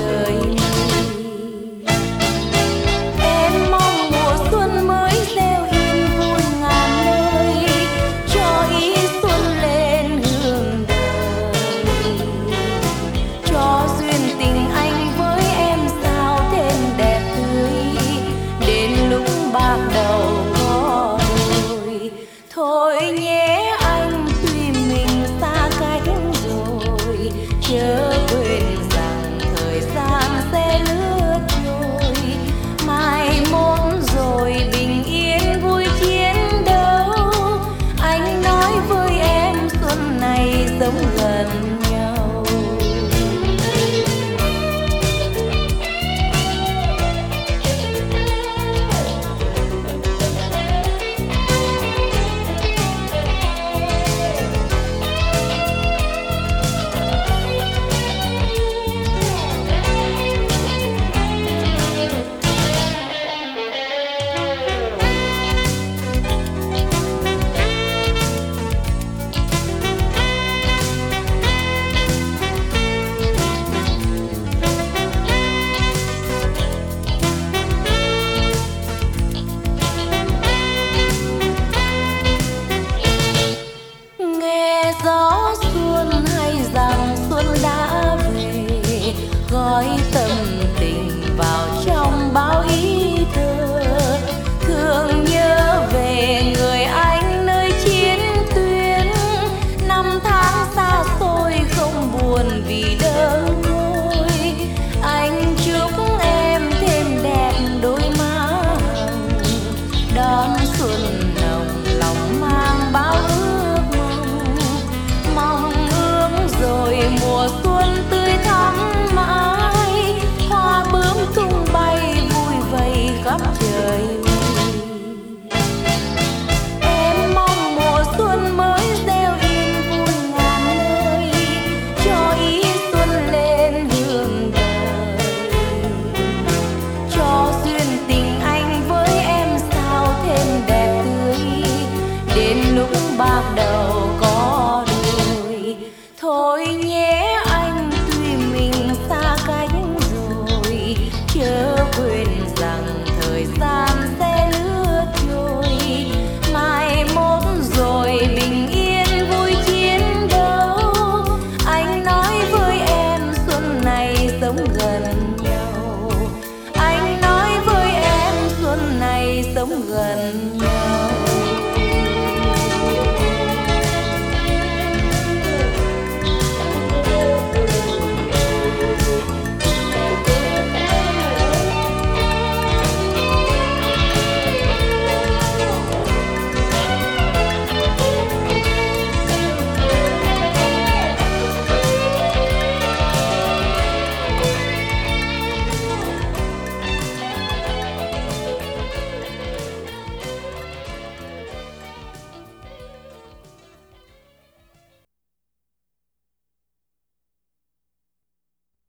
trời em mong mùa xuân mới gieo yên vui ngàn nơi, cho ý xuân lên hương đời, cho duyên tình anh với em sao thêm đẹp tươi, đến lúc bạc đầu có đôi. Thôi nhé anh, tuy mình xa cách rồi, chớ quên rằng thời gian sẽ lướt trôi, mai mốt rồi bình yên vui chiến đấu. Anh nói với em xuân này sống gần nhau. Gió xuân hay rằng xuân đã về, gói tâm tình vào trong bao ý thơ, thương nhớ về người anh nơi chiến tuyến. Năm tháng xa xôi không buồn vì đơn côi, anh chúc em thêm đẹp đôi má hồng, đón xuân nồng lòng mang bao ước mong ước rồi mùa xuân tươi thắm mãi, hoa bướm tung bay vui vầy khắp trời. Em mong mùa xuân mới gieo yên vui ngàn nơi, cho ý xuân lên hương đời, cho duyên tình anh với em sao thêm đẹp tươi, đến lúc bạc đầu có đôi. Thôi nhé anh, tuy mình xa cách rồi, chớ quên rằng thời gian sẽ lướt trôi, mai mốt rồi bình yên vui chiến đấu. Anh nói với em xuân này sống gần